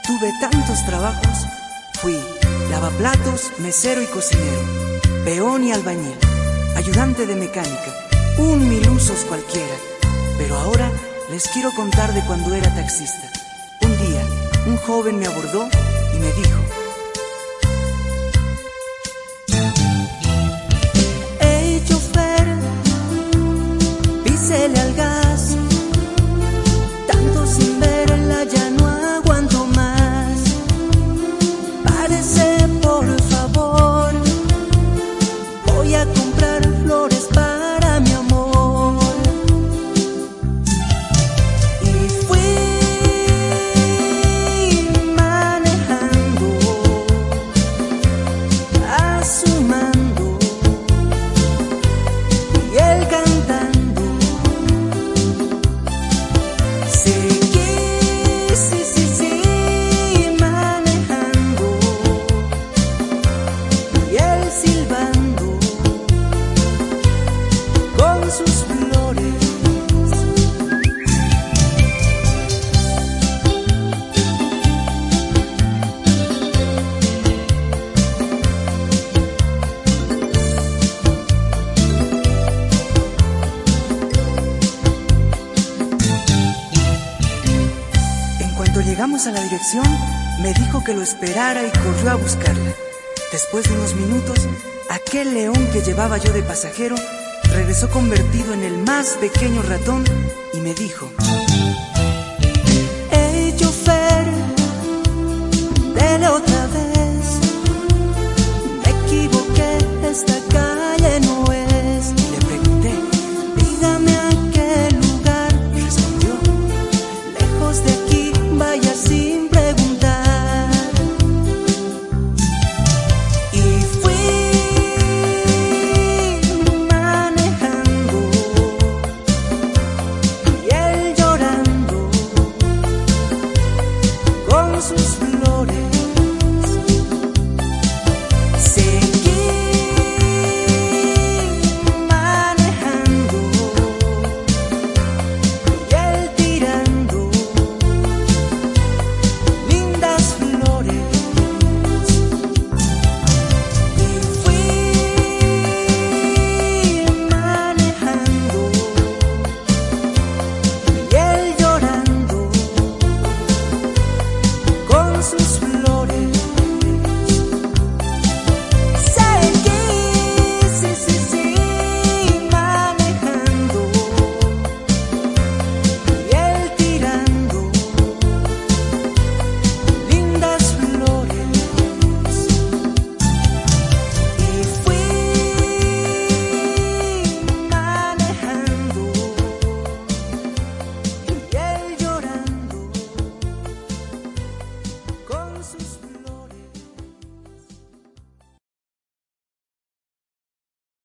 Tuve tantos trabajos. Fui lavaplatos, mesero y cocinero, peón y albañil, ayudante de mecánica, un milusos cualquiera. Pero ahora les quiero contar de cuando era taxista. Un día, un joven me abordó y me dijo: "Hey, chofer, písele al gas, tanto sin verla ya no aguanto más. Párese, por favor, voy a comprar flores para mi amor". Y fui manejando a su mando y él cantando. Seguí, sí, manejando y él silbando con sus flores. En cuanto llegamos a la dirección, me dijo que lo esperara y corrió a buscarla. Después de unos minutos, aquel león que llevaba yo de pasajero regresó convertido en el más pequeño ratón y me dijo: